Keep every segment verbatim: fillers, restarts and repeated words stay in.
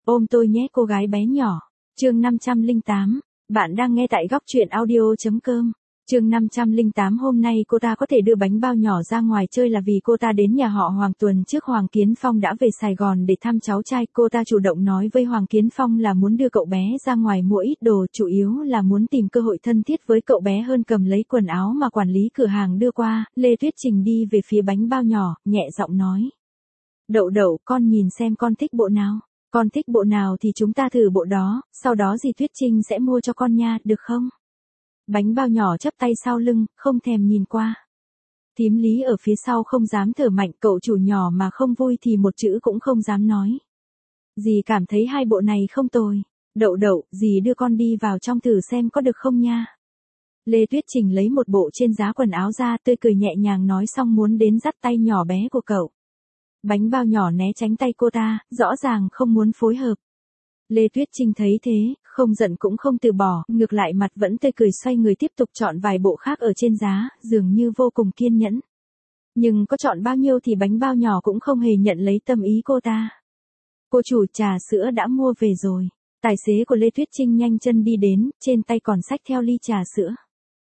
Ôm tôi nhé cô gái bé nhỏ. Chương năm trăm lẻ tám. Bạn đang nghe tại góc truyện audio.com. Chương năm trăm lẻ tám. Hôm nay cô ta có thể đưa bánh bao nhỏ ra ngoài chơi là vì cô ta đến nhà họ Hoàng tuần trước Hoàng Kiến Phong đã về Sài Gòn để thăm cháu trai. Cô ta chủ động nói với Hoàng Kiến Phong là muốn đưa cậu bé ra ngoài mua ít đồ, chủ yếu là muốn tìm cơ hội thân thiết với cậu bé hơn. Cầm lấy quần áo mà quản lý cửa hàng đưa qua, Lê Tuyết Trình đi về phía bánh bao nhỏ, nhẹ giọng nói. Đậu đậu, con nhìn xem con thích bộ nào. Con thích bộ nào thì chúng ta thử bộ đó, sau đó dì Tuyết Trinh sẽ mua cho con nha, được không? Bánh bao nhỏ chắp tay sau lưng, không thèm nhìn qua. Thím Lý ở phía sau không dám thở mạnh, cậu chủ nhỏ mà không vui thì một chữ cũng không dám nói. Dì cảm thấy hai bộ này không tồi. Đậu đậu, dì đưa con đi vào trong thử xem có được không nha. Lê Tuyết Trình lấy một bộ trên giá quần áo ra, tươi cười nhẹ nhàng nói xong muốn đến dắt tay nhỏ bé của cậu. Bánh bao nhỏ né tránh tay cô ta, rõ ràng không muốn phối hợp. Lê Tuyết Trinh thấy thế, không giận cũng không từ bỏ, ngược lại mặt vẫn tươi cười xoay người tiếp tục chọn vài bộ khác ở trên giá, dường như vô cùng kiên nhẫn. Nhưng có chọn bao nhiêu thì bánh bao nhỏ cũng không hề nhận lấy tâm ý cô ta. Cô chủ, trà sữa đã mua về rồi. Tài xế của Lê Tuyết Trinh nhanh chân đi đến, trên tay còn xách theo ly trà sữa.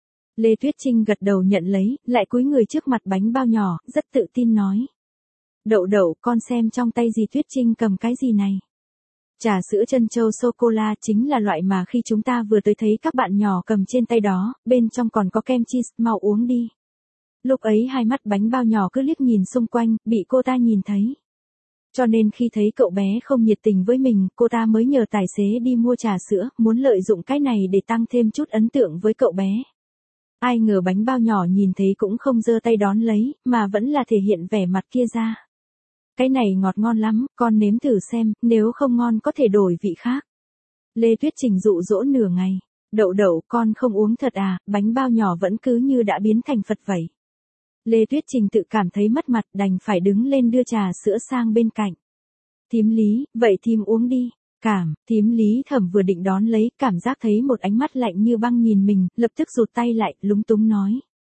Lê Tuyết Trinh gật đầu nhận lấy, lại cúi người trước mặt bánh bao nhỏ, rất tự tin nói. Đậu đậu, con xem trong tay dì Tuyết Trinh cầm cái gì này. Trà sữa trân châu sô-cô-la chính là loại mà khi chúng ta vừa tới thấy các bạn nhỏ cầm trên tay đó, bên trong còn có kem cheese, mau uống đi. Lúc ấy hai mắt bánh bao nhỏ cứ liếc nhìn xung quanh, bị cô ta nhìn thấy. Cho nên khi thấy cậu bé không nhiệt tình với mình, cô ta mới nhờ tài xế đi mua trà sữa, muốn lợi dụng cái này để tăng thêm chút ấn tượng với cậu bé. Ai ngờ bánh bao nhỏ nhìn thấy cũng không giơ tay đón lấy, mà vẫn là thể hiện vẻ mặt kia ra. Cái này ngọt ngon lắm, con nếm thử xem, nếu không ngon có thể đổi vị khác. Lê Tuyết Trình dụ dỗ nửa ngày. Đậu đậu, con không uống thật à, bánh bao nhỏ vẫn cứ như đã biến thành Phật vậy. Lê Tuyết Trình tự cảm thấy mất mặt, đành phải đứng lên đưa trà sữa sang bên cạnh. Thím Lý, vậy thím uống đi. Cảm, thím Lý Thẩm vừa định đón lấy, cảm giác thấy một ánh mắt lạnh như băng nhìn mình, lập tức rụt tay lại, lúng túng nói.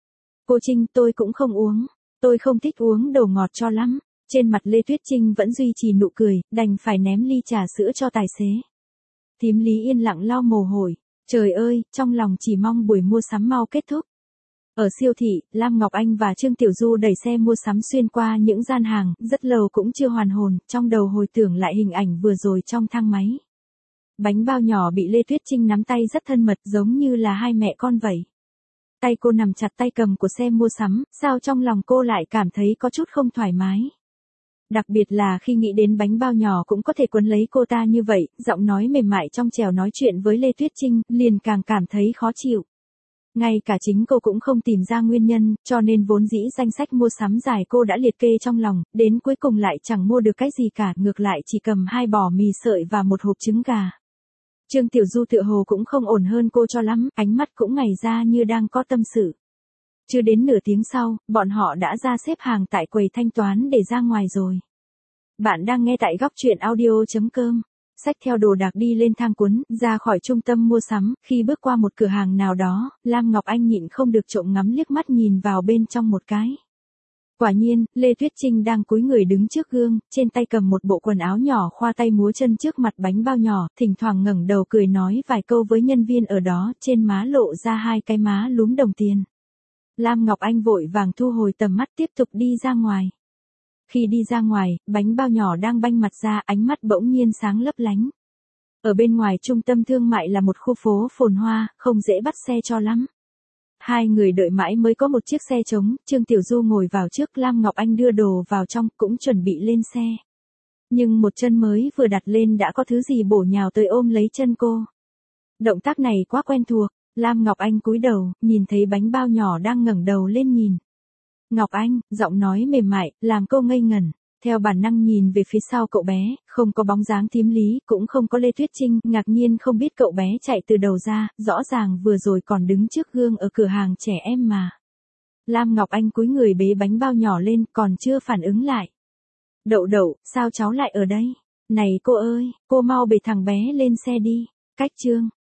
Cô Trinh, tôi cũng không uống. Tôi không thích uống đồ ngọt cho lắm. Trên mặt Lê Tuyết Trinh vẫn duy trì nụ cười, đành phải ném ly trà sữa cho tài xế. Thím Lý yên lặng lau mồ hôi. Trời ơi, trong lòng chỉ mong buổi mua sắm mau kết thúc. Ở siêu thị, Lam Ngọc Anh và Trương Tiểu Du đẩy xe mua sắm xuyên qua những gian hàng, rất lâu cũng chưa hoàn hồn, trong đầu hồi tưởng lại hình ảnh vừa rồi trong thang máy. Bánh bao nhỏ bị Lê Tuyết Trinh nắm tay rất thân mật, giống như là hai mẹ con vậy. Tay cô nằm chặt tay cầm của xe mua sắm, sao trong lòng cô lại cảm thấy có chút không thoải mái. Đặc biệt là khi nghĩ đến bánh bao nhỏ cũng có thể quấn lấy cô ta như vậy, giọng nói mềm mại trong trẻo nói chuyện với Lê Tuyết Trinh, liền càng cảm thấy khó chịu. Ngay cả chính cô cũng không tìm ra nguyên nhân, cho nên vốn dĩ danh sách mua sắm dài cô đã liệt kê trong lòng, đến cuối cùng lại chẳng mua được cái gì cả, ngược lại chỉ cầm hai bò mì sợi và một hộp trứng gà. Trương Tiểu Du tựa hồ cũng không ổn hơn cô cho lắm, ánh mắt cũng ngảy ra như đang có tâm sự. Chưa đến nửa tiếng sau, bọn họ đã ra xếp hàng tại quầy thanh toán để ra ngoài rồi. Bạn đang nghe tại góc truyện audio.com. Xách theo đồ đạc đi lên thang cuốn, ra khỏi trung tâm mua sắm, khi bước qua một cửa hàng nào đó, Lam Ngọc Anh nhịn không được trộm ngắm liếc mắt nhìn vào bên trong một cái. Quả nhiên, Lê Tuyết Trinh đang cúi người đứng trước gương, trên tay cầm một bộ quần áo nhỏ khoa tay múa chân trước mặt bánh bao nhỏ, thỉnh thoảng ngẩng đầu cười nói vài câu với nhân viên ở đó, trên má lộ ra hai cái má lúm đồng tiền. Lam Ngọc Anh vội vàng thu hồi tầm mắt tiếp tục đi ra ngoài. Khi đi ra ngoài, bánh bao nhỏ đang banh mặt ra, ánh mắt bỗng nhiên sáng lấp lánh. Ở bên ngoài trung tâm thương mại là một khu phố phồn hoa, không dễ bắt xe cho lắm. Hai người đợi mãi mới có một chiếc xe trống, Trương Tiểu Du ngồi vào trước, Lam Ngọc Anh đưa đồ vào trong, cũng chuẩn bị lên xe. Nhưng một chân mới vừa đặt lên đã có thứ gì bổ nhào tới ôm lấy chân cô. Động tác này quá quen thuộc. Lam Ngọc Anh cúi đầu, nhìn thấy bánh bao nhỏ đang ngẩng đầu lên nhìn. Ngọc Anh, giọng nói mềm mại, làm cô ngây ngẩn. Theo bản năng nhìn về phía sau cậu bé, không có bóng dáng thím Lý, cũng không có Lê Tuyết Trinh, ngạc nhiên không biết cậu bé chạy từ đầu ra, rõ ràng vừa rồi còn đứng trước gương ở cửa hàng trẻ em mà. Lam Ngọc Anh cúi người bế bánh bao nhỏ lên, còn chưa phản ứng lại. Đậu đậu, sao cháu lại ở đây? Này cô ơi, cô mau bế thằng bé lên xe đi. Cách chương.